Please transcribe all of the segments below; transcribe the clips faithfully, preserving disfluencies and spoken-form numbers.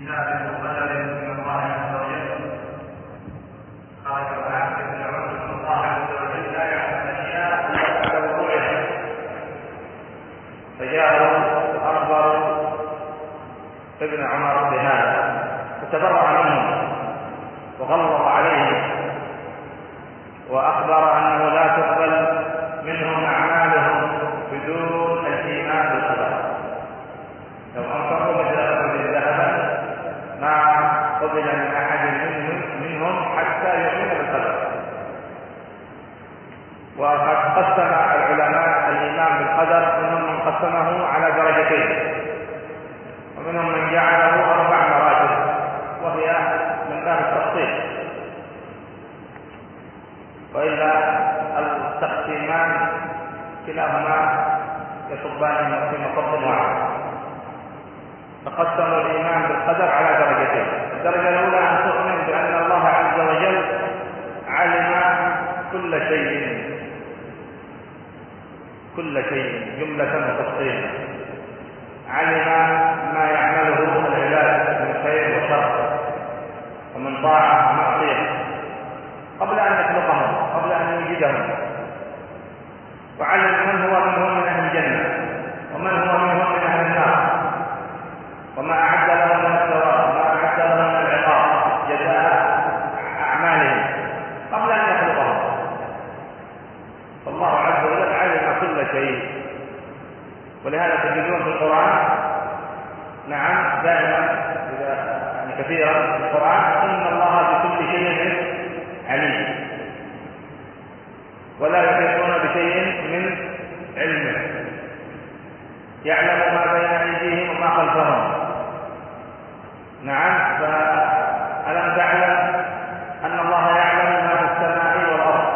بكتاب وقدر من الله عز وجل. قال تعالى ان الله عز وجل لا يعلم الاشياء الا بعد وقوعها. فجاءه اخبر ابن عمر بهذا فتبرأ منهم وغلظ عليهم واخبر انه لا تقبل منهم اعمالهم بدون الايمان بالقدر. لو انفقوا مثل احد ذهبا ما قبل من احد منهم, منهم حتى يؤمن بالقدر. وقد قسم العلماء الايمان بالقدر، منهم من قسمه على درجتين، ومنهم من جعله اربع مراتب، وهي من باب التفصيل. والا التقسيمان كلاهما يصبان في مصب واحد. فقسموا الايمان بالقدر على درجتين. الدرجه الاولى ان تؤمن بان الله عز وجل علم كل شيء كل شيء جمله وتفصيلا، علم ما يعمله العباد من خير وشر ومن طاعه ومعصيه قبل ان يخلقهم، قبل ان يوجدهم، وعلم من هو منهم من اهل الجنه ومن هو منهم من اهل النار، وما اعد لهم من الثواب وما اعد لهم من العقاب جزاء اعمالهم قبل ان يخلقهم. فالله عز وجل علم كل شيء. ولهذا تجدون في القران نعم دائما يعني كثيرا في القران ان الله بكل شيء عليم، ولا يحيطون بشيء من علمه، يعلم ما بين ايديهم وما خلفهم. نعم، فألم تعلم ان الله يعلم ما في السماء والارض؟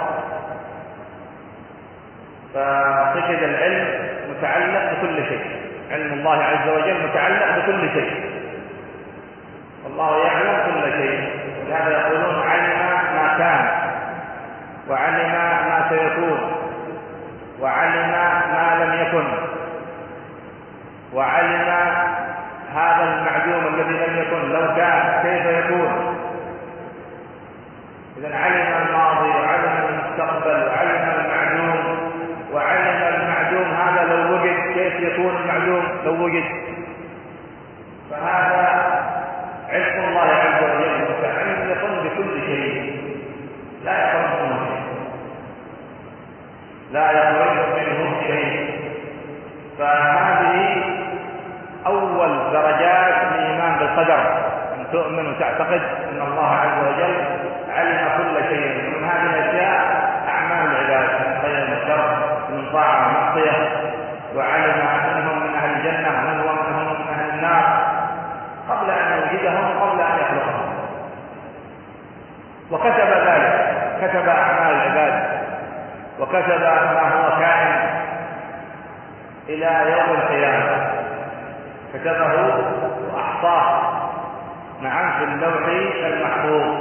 فقصد العلم متعلق بكل شيء، علم الله عز وجل متعلق بكل شيء، والله يعلم كل شيء. ولهذا يقولون علم ما كان، وعلم ما سيكون، وعلم ما لم يكن، وعلم هذا المعدوم الذي لم يكن لو كان كيف يكون. إذن علم الماضي وعلم المستقبل وعلم المعدوم، وعلم المعدوم هذا لو وجد كيف يكون المعدوم لو وجد. فهذا علم الله عز وجل متعلق بكل شيء، لا يخرج منه شيء، لا يخرج منه شيء. فهذه أول درجات الإيمان بالقدر، أن تؤمن وتعتقد أن الله عز وجل علم كل شيء. ومن هذه الأشياء أعمال العباد من خير وشر، من طاعة ومعصية، وعلم منهم من أهل الجنة ومن هو منهم من أهل النار قبل أن يوجدهم وقبل أن يخلقهم. وكتب ذلك، كتب أعمال العباد، وكتب ما هو كائن إلى يوم القيامة، كتبه وأحصاه نعم في اللوح المحفوظ،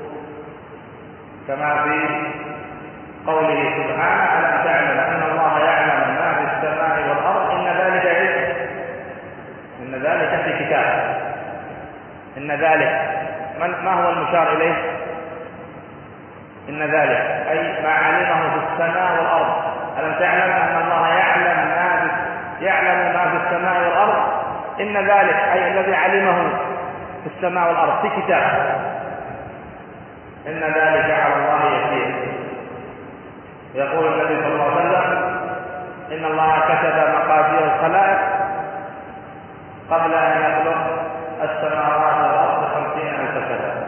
كما في قوله سبحانه ألم تعلم أن الله يعلم ما في السماء والأرض إن ذلك علم، إن ذلك في كتاب. إن ذلك ما هو المشار إليه؟ إن ذلك أي ما علمه في السماء والأرض. ألم تعلم أن الله يعلم ما في يعلم ما في السماء والأرض إن ذلك أي الذي علمه في السماء والأرض في كتاب. إن ذلك على الله يسير. يقول النبي صلى الله عليه وسلم إن الله كتب مقادير الخلائق قبل أن يخلق السماوات والأرض خمسين ألف سنة.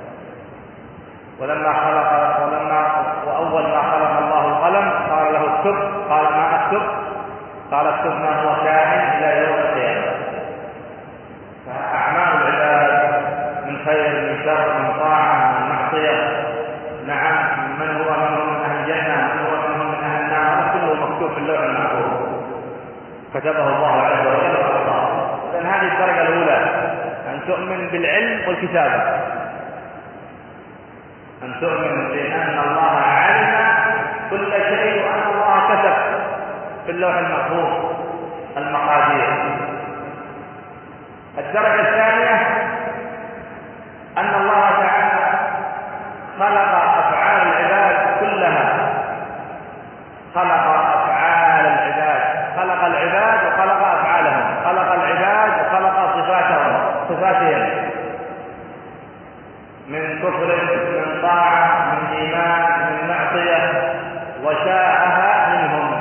ولما خلق ولما وأول ما خلق الله القلم قال له اكتب، قال ما اكتب؟ قال اكتب ما هو كائن إلى يوم القيامة. فأعمال العباد من خير من شر من طاعة من معصية نعم، من هو منهم من أهل الجنة من هو منهم من أهل النار، كله مكتوب في اللوح المحفوظ، كتبه الله عز وجل وأحصاه. إذن هذه الدرجة الأولى، أن تؤمن بالعلم والكتابة، أن تؤمن بأن الله علم كل شيء وأن الله كتب في اللوح المحفوظ المقادير. الدرجة الثانية صفاتهم من كفر، من طاعة، من إيمان، من معصية، وشاءها منهم.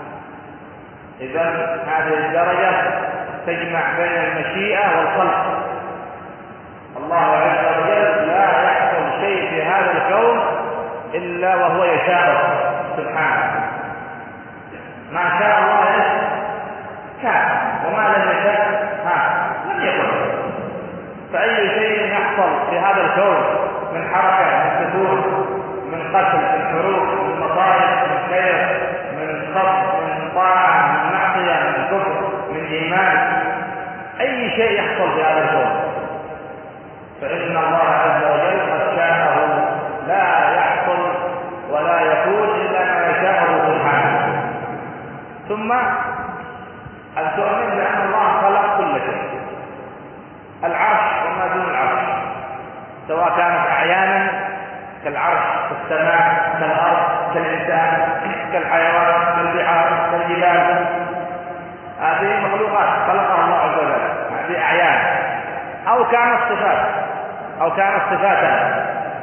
إذن هذه الدرجة تجمع بين المشيئة والخلق. الله عز وجل لا يحصل شيء في هذا الكون إلا وهو يشاءه سبحانه. ما شاء الله كان، وما لم يشاء ها لم يكن. فأي شيء يحصل في هذا الكون من حركة، من سكون، من قتل، من حروب، من مصائب، من خير، من خط، من طاعة، من معصية، من كفر، من إيمان، أي شيء يحصل في هذا الكون فإن الله عز وجل قد شاءه، لا يحصل ولا يكون إلا ما يشاءه سبحانه. ثم أن تؤمن بأن الله خلق كل شيء، العرش وما دون العرش، سواء كانت أعيانا كالعرش، كالسماء، كالأرض، كالإنسان، كالحيوان، كالبحار، كالجبال، هذه مخلوقات خلقها الله عز وجل، هذه أعيان، أو كانت صفات، أو كانت صفاتا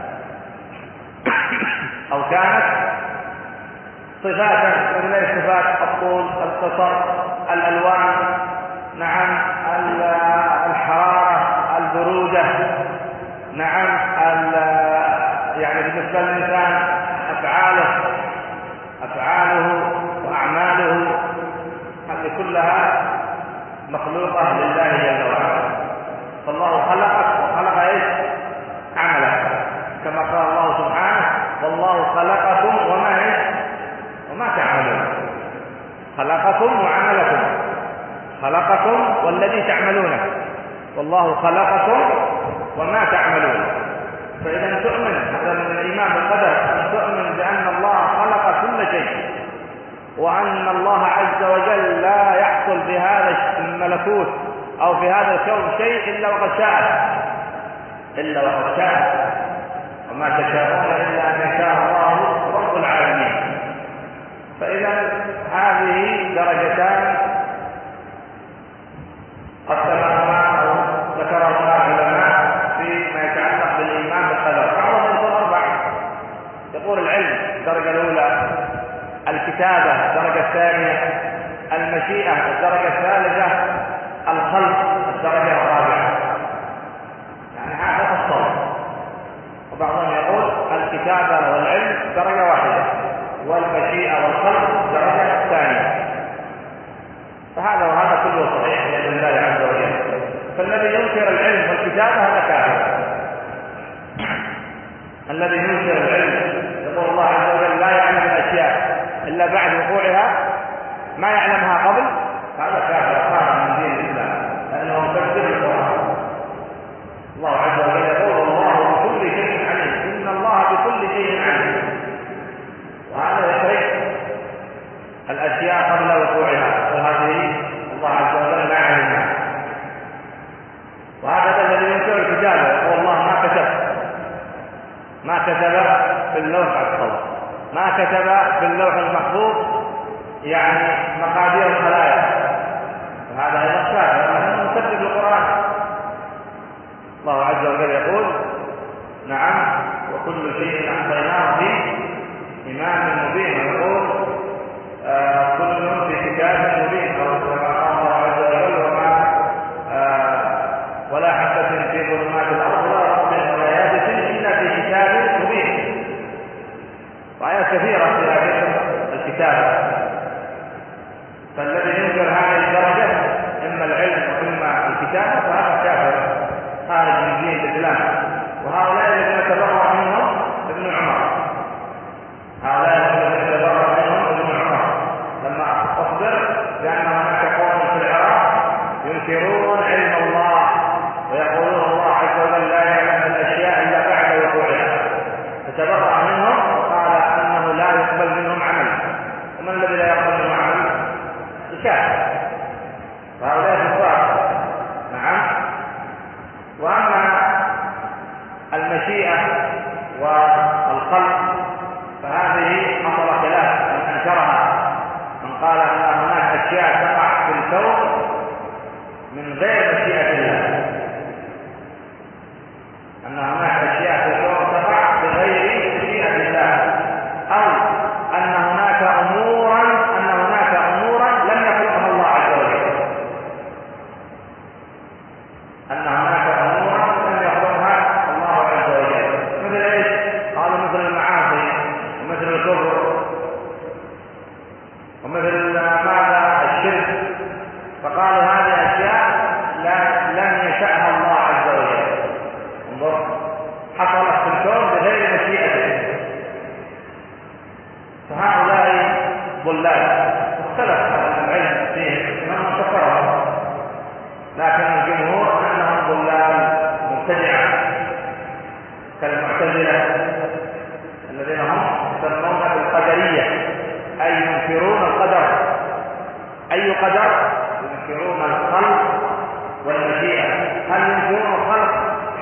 أو كانت صفاتا مثل الصفات الطول، القصر، الألوان، نعم، الحرارة، البرودة، نعم، يعني بالنسبة للإنسان أفعاله أفعاله وأعماله، هذه كلها مخلوقة لله جل وعلا. فالله خلقك وخلق ايش؟ عملك، كما قال الله سبحانه: والله خلقكم وما ايش؟ وما تعملون. خلقكم وعملكم، خلقكم والذي تعملونه، والله خلقكم وما تعملون. فإذا تؤمن، هذا من الإيمان بالقدر، أن تؤمن بأن الله خلق كل شيء، وأن الله عز وجل لا يحصل بهذا الملكوت أو في هذا الكون شيء إلا وقد شاء، إلا وقد شاء، وما تشاءون إلا أن يشاء الله رب العالمين. فإذا هذه درجتان قسمهما أو ذكرهما العلماء فيما يتعلق بالإيمان بالقدر. بعضهم يقول أربع، يقول العلم الدرجة الأولى، الكتابة الدرجة الثانية، المشيئة الدرجة الثالثة، الخلق الدرجة الرابعة. يعني هذا الصوت. وبعضهم يقول الكتابة والعلم درجة واحدة، والمشيئة والخلق درجة الثانية. فهذا وهذا كله صحيح بإذن الله عز وجل. فالذي ينكر العلم والكتابة هذا كافر. الذي ينكر العلم، يقول الله عز وجل لا يعلم الأشياء إلا بعد وقوعها، ما يعلمها قبل، هذا كافر خارج من دين الإسلام، لأنه مكذب القرآن. الله عز وجل يقول: والله بكل شيء عليم، إن الله بكل شيء عليم. وهذا يخرج الأشياء قبل وقوعها، وهذه الله عز وجل لا يعلمها. وهذا الذي ينكر الكتابة، يقول الله ما كتب ما كتب في اللوح الصوت، ما كتب في اللوح المحفوظ يعني مقادير الخلائق. وهذا أيضا كافر، لأنه مكذب القرآن. الله عز وجل يقول: نعم، وكل شيء أحصيناه في إمام مبين. ويقول: آه كل في كتاب مبين، أو كما قال الله عز وجل: وما آه ولا حبة في ظلمات الأرض ولا رطب ولا يابس إلا في كتاب مبين. وآيات كثيرة في هذه الكتاب. فالذي ينكر هذه الدرجة، إما العلم وإما الكتابة، فهذا كافر خارج من دين الإسلام. وهؤلاء الذين تبرأ منهم ابن عمر، هؤلاء الذين تبرأ منهم ابن عمر لما أخبر بأن هناك قوم في العراق ينكرون علم الله، ويقولون الله عز وجل لا يعلم الأشياء إلا بعد وقوعها، فتبرأ منهم وقال أنه لا يقبل منهم عمل. ومن الذي لا يقبل منهم عمل؟ الكافر. وهؤلاء كفار. نعم. وأما المشيئة والخلق فهذه حصل خلاف من أنكرها، من قال أن هناك أشياء تقع في الكون من غير مشيئة الله،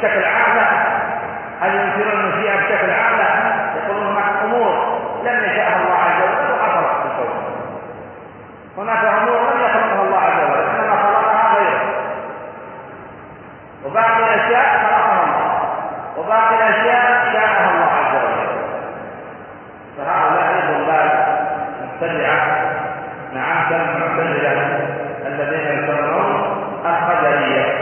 بشكل عام لا. هل ينكرون المشيئة بشكل عام لا. يقولون هناك أمور لم يشاءها الله عز وجل وحصلت في الكون. هناك أمور لم يخلقها الله عز وجل إنما خلقها غيره. وباقي الأشياء خلقها الله وباقي الأشياء شاءها الله عز وجل. فهؤلاء ضلال مبتدعة نعم كالمعتزلة الذين يسمون القدرية.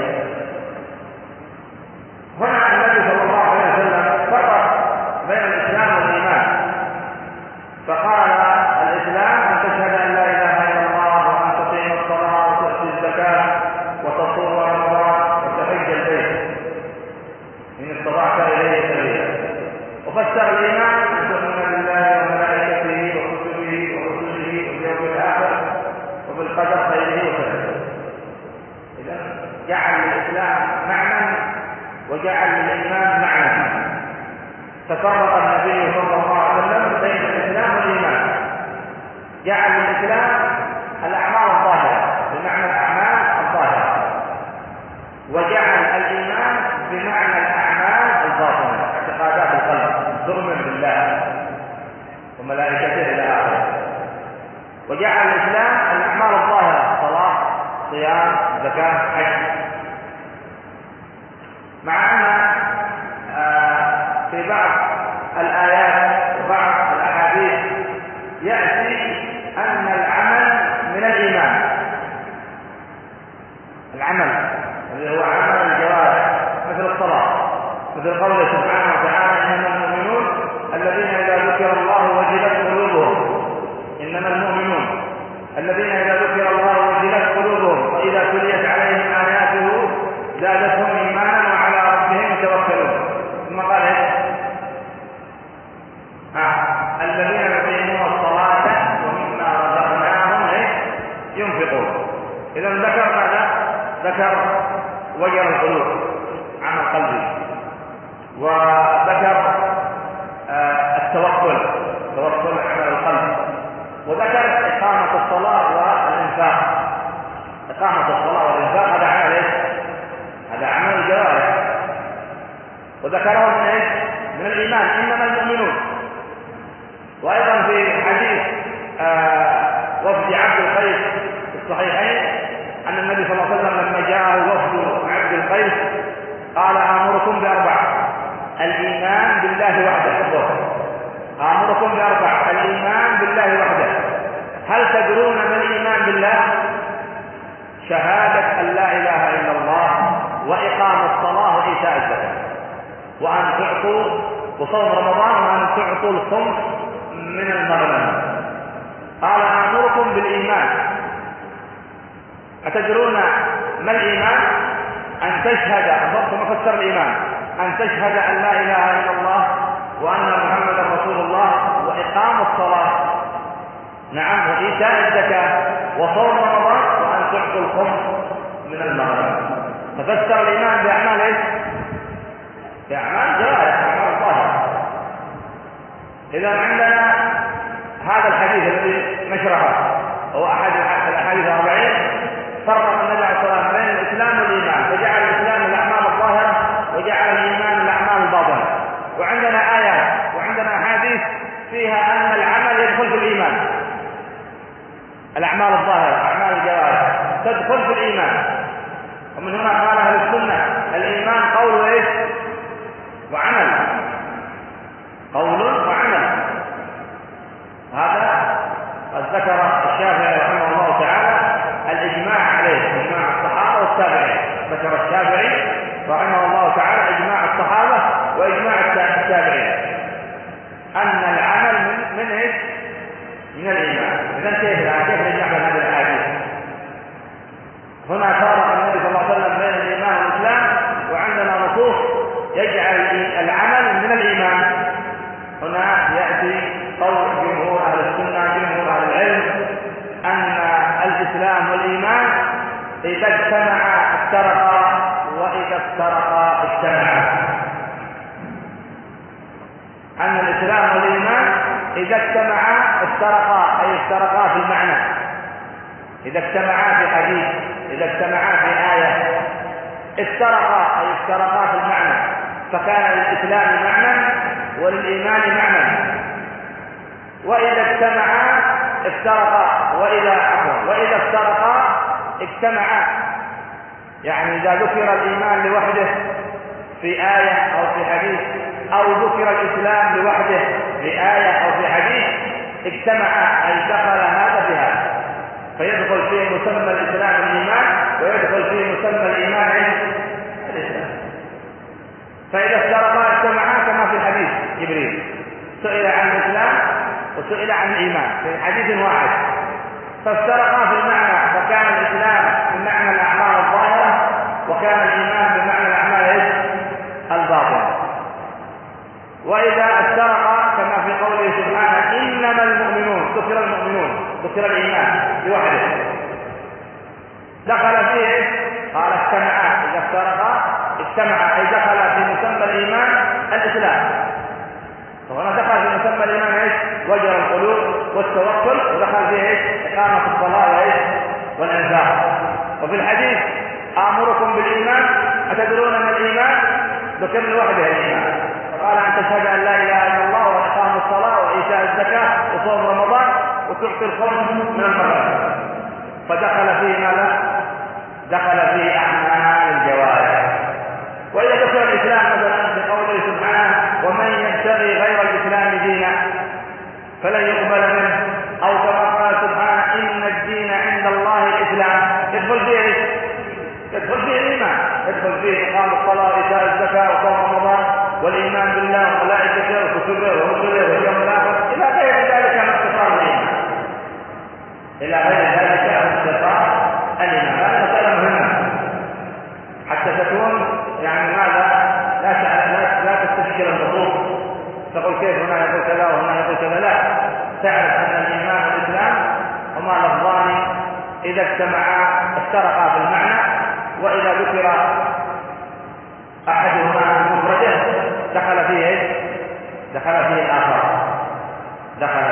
هنا النبي صلى الله عليه وسلم فرق بين الإسلام والإيمان فقال الإسلام أن تشهد أن لا إله إلا الله وأن تقيم الصلاة وتؤتي الزكاة وتصوم رمضان وتحج البيت إن استطعت إليه سبيلا. وفسر الإيمان أن تؤمن بالله وملائكته وكتبه ورسله واليوم الآخر وبالقدر خيره وشره. إذا جعل الإسلام معنى وجعل للإيمان معنى. تفرق النبي صلى الله عليه وسلم بين الإسلام والإيمان. جعل الإسلام الأعمال الظاهرة بمعنى الأعمال الظاهرة وجعل الإيمان بمعنى الأعمال الباطنة اعتقادات القلب ظلما بالله وملائكته إلى آخره. وجعل الإسلام الأعمال الظاهرة صلاة صيام زكاة حج. مع أن في بعض الآيات وبعض الأحاديث يأتي أن العمل من الإيمان. العمل الذي هو عمل الجوارح مثل الصلاة مثل قوله سبحانه وتعالى إنما المؤمنون الذين إذا ذكر الله وجلت قلوبهم. إنما المؤمنون الذين إذا ذكر الله وجلت قلوبهم وإذا تليت عليهم آياته زادتهم إيمانا وعلى ربهم يتوكلون. ثم قال آه. الذين يقيمون الصلاة ومما رزقناهم ينفقون. إذا ذكر ماذا؟ ذكر وجر القلوب عمل قلبي وذكر آه التوكل توكل عمل القلب وذكر إقامة الصلاة والإنفاق. إقامة الصلاة والإنفاق هذا عمل إيش؟ هذا عمل الجوارح. وذكره من إيش؟ من الإيمان إنما المؤمنون. وأيضا في حديث آه وفد عبد القيس في الصحيحين أن النبي صلى الله عليه وسلم لما جاءه وفد عبد القيس قال آمركم بأربع: الإيمان بالله وحده. آمركم بأربع: الإيمان بالله وحده. هل تدرون ما الإيمان بالله؟ شهادة أن لا إله إلا الله وإقام الصلاة وإيتاء الزكاة وأن تعطوا وصوم رمضان وأن تعطوا الخمس من المغنم. قال آمركم بالإيمان. أتدرون ما الإيمان؟ أن تشهد ثم فسر الإيمان أن تشهد أن لا إله إلا الله وأن محمدا رسول الله وإقام الصلاة نعم وإيتاء الزكاة وصوم رمضان وأن تعطوا الخمس من المغنم. ففسر الإيمان بأعمال إيش؟ بأعمال جوارح أعمال ظاهرة. إذا عندنا هذا الحديث الذي نشرحه هو أحد الأحاديث الأربعين فرق النبي عليه الصلاة والسلام بين الإسلام والإيمان فجعل الإسلام الأعمال الظاهرة وجعل الإيمان الأعمال الباطنة. وعندنا آيات وعندنا أحاديث فيها أن العمل يدخل في الإيمان. الأعمال الظاهرة أعمال الجوارح تدخل في الإيمان. ومن هنا قال أهل السنة الإيمان قول وإيش؟ وعمل. قول وعمل. هذا قد ذكر الشافعي رحمه الله تعالى الإجماع عليه إجماع الصحابة والتابعين. ذكر الشافعي رحمه الله تعالى إجماع الصحابة وإجماع التابعين أن العمل من من إيش؟ من الإيمان. إذن كيف كيف نجمع هذه الأحاديث؟ هنا فرق النبي صلى الله عليه وسلم بين الإيمان والإسلام وعندنا نصوص يجعل العمل من الإيمان. هنا يأتي قول جمهور أهل السنة جمهور أهل العلم أن الإسلام والإيمان إذا اجتمعا افترقا وإذا افترقا اجتمعا. أن الإسلام والإيمان إذا اجتمعا افترقا أي افترقا في المعنى. إذا اجتمعا في حديث إذا اجتمعا في آية افترقا أي افترقا في المعنى، فكان للإسلام معنى وللإيمان معنى، وإذا اجتمعا افترقا، وإذا عفوا وإذا افترقا اجتمعا. يعني إذا ذكر الإيمان لوحده في آية أو في حديث، أو ذكر الإسلام لوحده في آية أو في حديث، اجتمعا أي دخل هذا في هذا، فيدخل فيه مسمى الإسلام الإيمان، ويدخل فيه مسمى الإيمان الإسلام. فإذا افترقا اجتمعا كما في حديث جبريل، سئل عن الإسلام وسئل عن الإيمان في حديث واحد، فافترقا في المعنى، فكان الإسلام بمعنى الأعمال الظاهرة، وكان الإيمان بمعنى الأعمال الباطنة. وإذا افترقا كما في قوله سبحانه إنما المؤمنون، ذكر المؤمنون، ذكر الإيمان لوحده، دخل فيه قال اجتمعا، إذا افترقا اجتمعا أي دخل في مسمى الإيمان الإسلام، وهنا دخل في مسمى الإيمان ايش؟ وجر القلوب والتوكل، ودخل فيه ايش؟ إقامة الصلاة وايش؟ والإنفاق. وفي الحديث آمركم بالإيمان، أتدرون ما الإيمان؟ ذكر لوحده الإيمان، فقال أن تشهد أن لا إله إلا الله وإقام الصلاة وإيتاء الزكاة وصوم رمضان وتعطي الخمس من المغرب، فدخل فيه ماذا؟ دخل فيه أعمال الجوارح. وإذا ذكر الإسلام مثلا بقوله سبحانه ومن يبتغي غير الإسلام دينا فلن يقبل منه، أو كما قال سبحانه إن الدين عند الله الإسلام، يدخل فيه ايش؟ يدخل فيه الإيمان، يدخل فيه إقام الصلاة وإيتاء الزكاة وصوم رمضان والإيمان بالله وملائكته وكتبه ورسله واليوم الآخر، إلى غير ذلك من اختصار الإيمان، إلى غير ذلك من اختصار الإيمان. هذه مسألة مهمة حتى تكون يعني ماذا لا لا لا تستشكل النصوص، تقول كيف هنا يقول كذا وهنا يقول كذا، لا، تعرف أن الإيمان والإسلام هما لفظان إذا اجتمعا افترقا في المعنى، وإذا ذكر أحدهما بمفرده دخل فيه دخل فيه الآخر، دخل